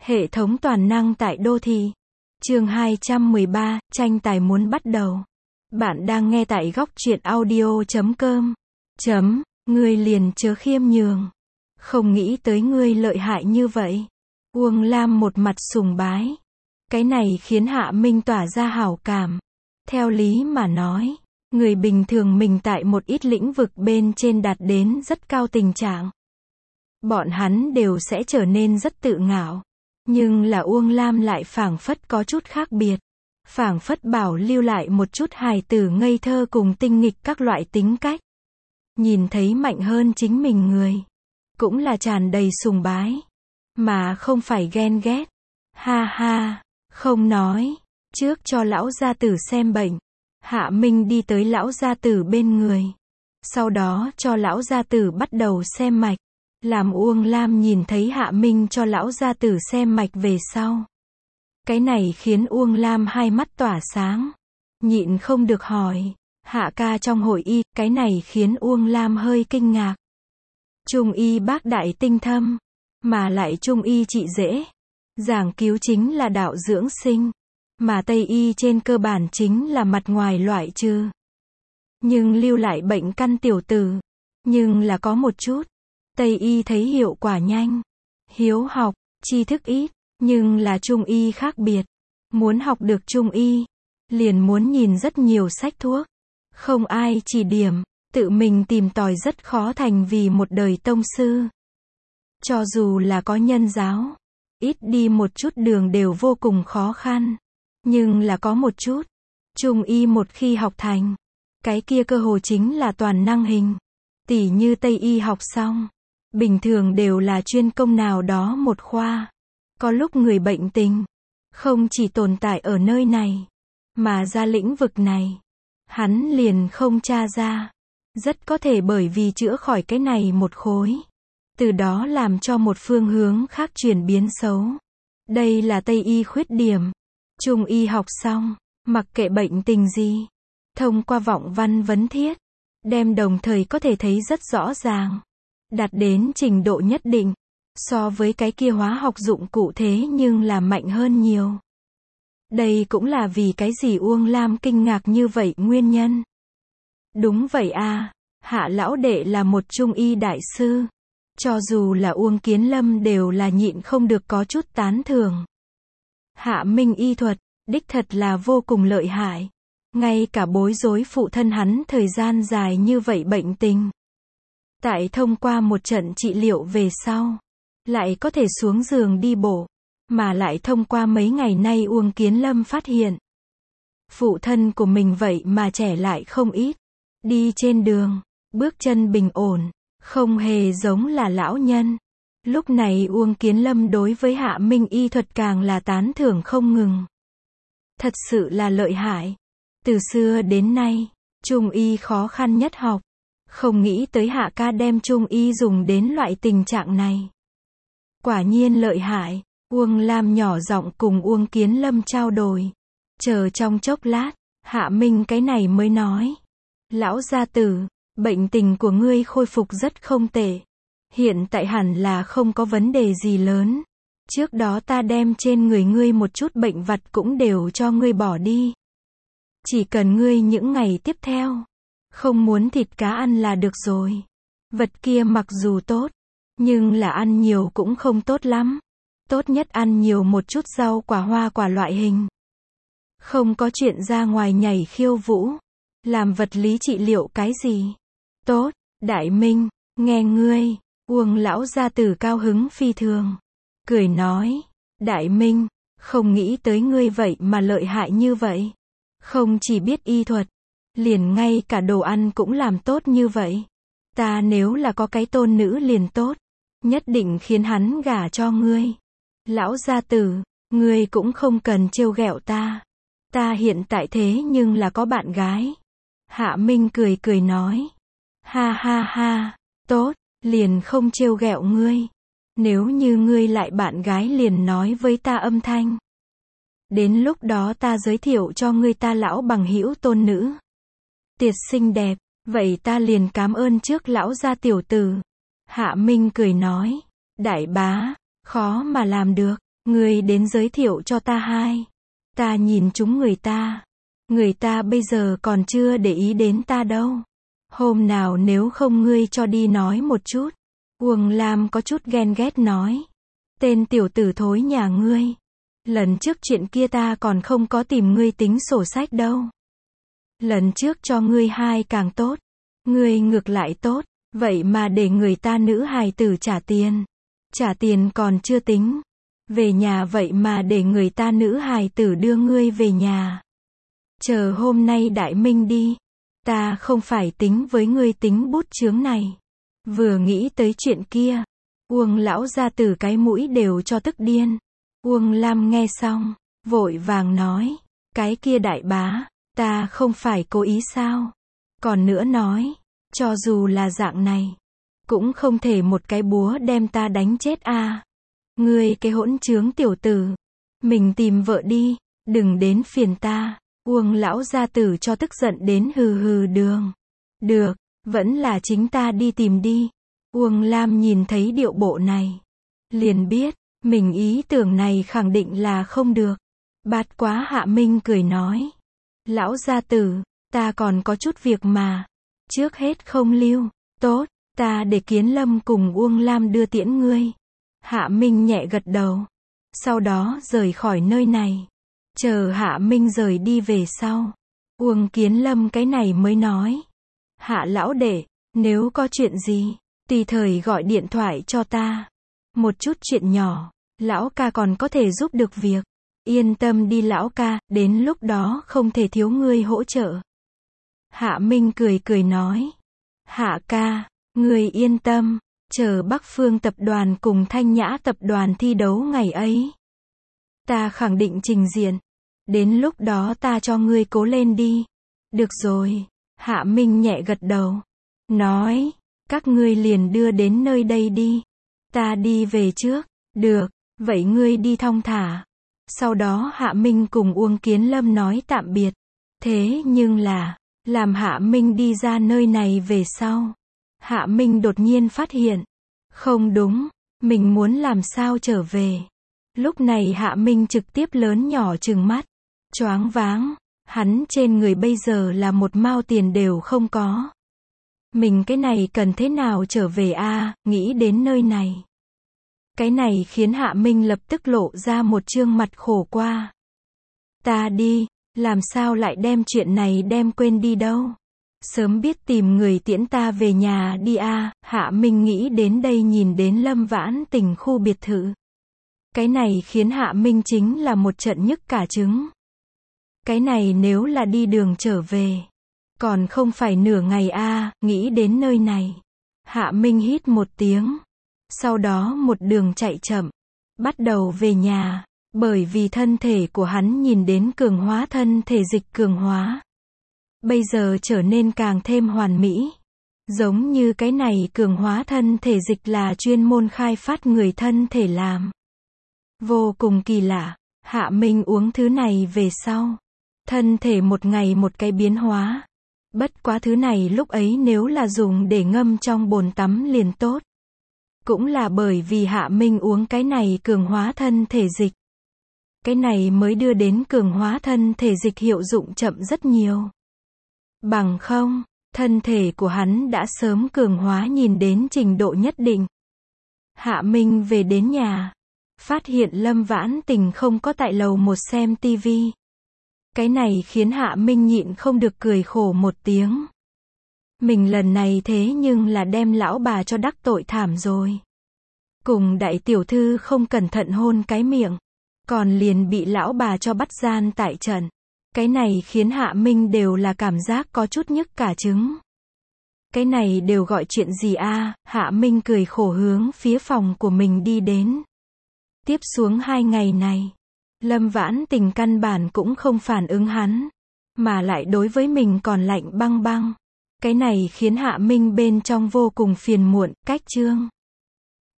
Hệ thống toàn năng tại đô thị. Chương 213, tranh tài muốn bắt đầu. Bạn đang nghe tại góc truyện audio.com. Ngươi liền chớ khiêm nhường. Không nghĩ tới ngươi lợi hại như vậy. Uông Lam một mặt sùng bái. Cái này khiến Hạ Minh tỏa ra hảo cảm. Theo lý mà nói, người bình thường mình tại một ít lĩnh vực bên trên đạt đến rất cao tình trạng. Bọn hắn đều sẽ trở nên rất tự ngạo. Nhưng là Uông Lam lại phảng phất có chút khác biệt. Phảng phất bảo lưu lại một chút hài tử ngây thơ cùng tinh nghịch các loại tính cách. Nhìn thấy mạnh hơn chính mình người. Cũng là tràn đầy sùng bái. Mà không phải ghen ghét. Ha ha, không nói. Trước cho lão gia tử xem bệnh. Hạ Minh đi tới lão gia tử bên người. Sau đó cho lão gia tử bắt đầu xem mạch. Làm Uông Lam nhìn thấy Hạ Minh cho lão gia tử xem mạch về sau. Cái này khiến Uông Lam hai mắt tỏa sáng. Nhịn không được hỏi. Hạ ca trong hội y, cái này khiến Uông Lam hơi kinh ngạc. Trung y bác đại tinh thâm. Mà lại trung y trị dễ. Giảng cứu chính là đạo dưỡng sinh. Mà Tây y trên cơ bản chính là mặt ngoài loại trừ. Nhưng lưu lại bệnh căn tiểu tử. Nhưng là có một chút. Tây y thấy hiệu quả nhanh. Hiếu học, tri thức ít. Nhưng là trung y khác biệt. Muốn học được trung y. Liền muốn nhìn rất nhiều sách thuốc. Không ai chỉ điểm. Tự mình tìm tòi rất khó thành vì một đời tông sư. Cho dù là có nhân giáo. Ít đi một chút đường đều vô cùng khó khăn. Nhưng là có một chút. Trung y một khi học thành. Cái kia cơ hồ chính là toàn năng hình. Tỉ như Tây y học xong. Bình thường đều là chuyên công nào đó một khoa. Có lúc người bệnh tình. Không chỉ tồn tại ở nơi này. Mà ra lĩnh vực này. Hắn liền không tra ra. Rất có thể bởi vì chữa khỏi cái này một khối. Từ đó làm cho một phương hướng khác chuyển biến xấu. Đây là Tây y khuyết điểm. Trung y học xong. Mặc kệ bệnh tình gì. Thông qua vọng văn vấn thiết. Đem đồng thời có thể thấy rất rõ ràng. Đạt đến trình độ nhất định. So với cái kia hóa học dụng cụ thế nhưng là mạnh hơn nhiều. Đây cũng là vì cái gì Uông Lam kinh ngạc như vậy nguyên nhân. Đúng vậy à, Hạ lão đệ là một trung y đại sư. Cho dù là Uông Kiến Lâm đều là nhịn không được có chút tán thưởng. Hạ Minh y thuật, đích thật là vô cùng lợi hại. Ngay cả bối rối phụ thân hắn thời gian dài như vậy bệnh tình. Tại thông qua một trận trị liệu về sau. Lại có thể xuống giường đi bộ. Mà lại thông qua mấy ngày nay Uông Kiến Lâm phát hiện. Phụ thân của mình vậy mà trẻ lại không ít. Đi trên đường, bước chân bình ổn. Không hề giống là lão nhân. Lúc này Uông Kiến Lâm đối với Hạ Minh y thuật càng là tán thưởng không ngừng. Thật sự là lợi hại. Từ xưa đến nay, trung y khó khăn nhất học. Không nghĩ tới Hạ ca đem trung y dùng đến loại tình trạng này. Quả nhiên lợi hại. Uông Lam nhỏ giọng cùng Uông Kiến Lâm trao đổi. Chờ trong chốc lát, Hạ Minh cái này mới nói. Lão gia tử, bệnh tình của ngươi khôi phục rất không tệ. Hiện tại hẳn là không có vấn đề gì lớn. Trước đó ta đem trên người ngươi một chút bệnh vặt cũng đều cho ngươi bỏ đi. Chỉ cần ngươi những ngày tiếp theo. Không muốn thịt cá ăn là được rồi. Vật kia mặc dù tốt. Nhưng là ăn nhiều cũng không tốt lắm. Tốt nhất ăn nhiều một chút rau quả hoa quả loại hình. Không có chuyện ra ngoài nhảy khiêu vũ. Làm vật lý trị liệu cái gì. Tốt, Đại Minh, nghe ngươi. Uông lão gia tử cao hứng phi thường. Cười nói, Đại Minh, không nghĩ tới ngươi vậy mà lợi hại như vậy. Không chỉ biết y thuật. Liền ngay cả đồ ăn cũng làm tốt như vậy. Ta nếu là có cái tôn nữ liền tốt. Nhất định khiến hắn gả cho ngươi. Lão gia tử, ngươi cũng không cần trêu ghẹo ta. Ta hiện tại thế nhưng là có bạn gái. Hạ Minh cười cười nói. Ha ha ha, tốt, liền không trêu ghẹo ngươi. Nếu như ngươi lại bạn gái liền nói với ta âm thanh. Đến lúc đó ta giới thiệu cho ngươi ta lão bằng hữu tôn nữ. Tiệt xinh đẹp, vậy ta liền cảm ơn trước lão gia tiểu tử. Hạ Minh cười nói. Đại bá, khó mà làm được. Ngươi đến giới thiệu cho ta hai. Ta nhìn chúng người ta. Người ta bây giờ còn chưa để ý đến ta đâu. Hôm nào nếu không ngươi cho đi nói một chút. Uông Lam có chút ghen ghét nói. Tên tiểu tử thối nhà ngươi. Lần trước chuyện kia ta còn không có tìm ngươi tính sổ sách đâu. Lần trước cho ngươi hai càng tốt. Ngươi ngược lại tốt. Vậy mà để người ta nữ hài tử trả tiền. Trả tiền còn chưa tính. Về nhà vậy mà để người ta nữ hài tử đưa ngươi về nhà. Chờ hôm nay đại minh đi. Ta không phải tính với ngươi tính bút chướng này. Vừa nghĩ tới chuyện kia. Uông lão gia tử cái mũi đều cho tức điên. Uông Lam nghe xong. Vội vàng nói. Cái kia đại bá. Ta không phải cố ý sao. Còn nữa nói. Cho dù là dạng này. Cũng không thể một cái búa đem ta đánh chết à. Ngươi cái hỗn trướng tiểu tử. Mình tìm vợ đi. Đừng đến phiền ta. Uông lão gia tử cho tức giận đến hừ hừ đường. Được. Vẫn là chính ta đi tìm đi. Uông Lam nhìn thấy điệu bộ này. Liền biết. Mình ý tưởng này khẳng định là không được. Bát quá Hạ Minh cười nói. Lão gia tử. Ta còn có chút việc mà. Trước hết không lưu. Tốt. Ta để Kiến Lâm cùng Uông Lam đưa tiễn ngươi. Hạ Minh nhẹ gật đầu. Sau đó rời khỏi nơi này. Chờ Hạ Minh rời đi về sau. Uông Kiến Lâm cái này mới nói. Hạ lão đệ, nếu có chuyện gì, tùy thời gọi điện thoại cho ta. Một chút chuyện nhỏ, lão ca còn có thể giúp được việc. Yên tâm đi lão ca, đến lúc đó không thể thiếu ngươi hỗ trợ. Hạ Minh cười cười nói. Hạ ca, ngươi yên tâm, chờ Bắc Phương tập đoàn cùng Thanh Nhã tập đoàn thi đấu ngày ấy. Ta khẳng định trình diện. Đến lúc đó ta cho ngươi cố lên đi. Được rồi. Hạ Minh nhẹ gật đầu. Nói. Các ngươi liền đưa đến nơi đây đi. Ta đi về trước. Được. Vậy ngươi đi thong thả. Sau đó Hạ Minh cùng Uông Kiến Lâm nói tạm biệt. Thế nhưng là. Làm Hạ Minh đi ra nơi này về sau. Hạ Minh đột nhiên phát hiện. Không đúng. Mình muốn làm sao trở về. Lúc này Hạ Minh trực tiếp lớn nhỏ trừng mắt. Choáng váng. Hắn trên người bây giờ là một mao tiền đều không có. Mình cái này cần thế nào trở về a, nghĩ đến nơi này. Cái này khiến Hạ Minh lập tức lộ ra một trương mặt khổ qua. Ta đi, làm sao lại đem chuyện này đem quên đi đâu. Sớm biết tìm người tiễn ta về nhà đi a. Hạ Minh nghĩ đến đây nhìn đến Lâm Vãn Tình khu biệt thự. Cái này khiến Hạ Minh chính là một trận nhức cả trứng. Cái này nếu là đi đường trở về. Còn không phải nửa ngày a. Nghĩ đến nơi này. Hạ Minh hít một tiếng. Sau đó một đường chạy chậm. Bắt đầu về nhà. Bởi vì thân thể của hắn nhìn đến cường hóa thân thể dịch cường hóa. Bây giờ trở nên càng thêm hoàn mỹ. Giống như cái này cường hóa thân thể dịch là chuyên môn khai phát người thân thể làm. Vô cùng kỳ lạ. Hạ Minh uống thứ này về sau. Thân thể một ngày một cái biến hóa. Bất quá thứ này lúc ấy nếu là dùng để ngâm trong bồn tắm liền tốt. Cũng là bởi vì Hạ Minh uống cái này cường hóa thân thể dịch. Cái này mới đưa đến cường hóa thân thể dịch hiệu dụng chậm rất nhiều. Bằng không, thân thể của hắn đã sớm cường hóa nhìn đến trình độ nhất định. Hạ Minh về đến nhà. Phát hiện Lâm Vãn Tình không có tại lầu một xem tivi. Cái này khiến Hạ Minh nhịn không được cười khổ một tiếng. Mình lần này thế nhưng là đem lão bà cho đắc tội thảm rồi. Cùng đại tiểu thư không cẩn thận hôn cái miệng. Còn liền bị lão bà cho bắt gian tại trận. Cái này khiến Hạ Minh đều là cảm giác có chút nhức cả trứng. Cái này đều gọi chuyện gì a? Hạ Minh cười khổ hướng phía phòng của mình đi đến. Tiếp xuống 2 ngày này. Lâm Vãn Tình căn bản cũng không phản ứng hắn. Mà lại đối với mình còn lạnh băng băng. Cái này khiến Hạ Minh bên trong vô cùng phiền muộn, cách chương.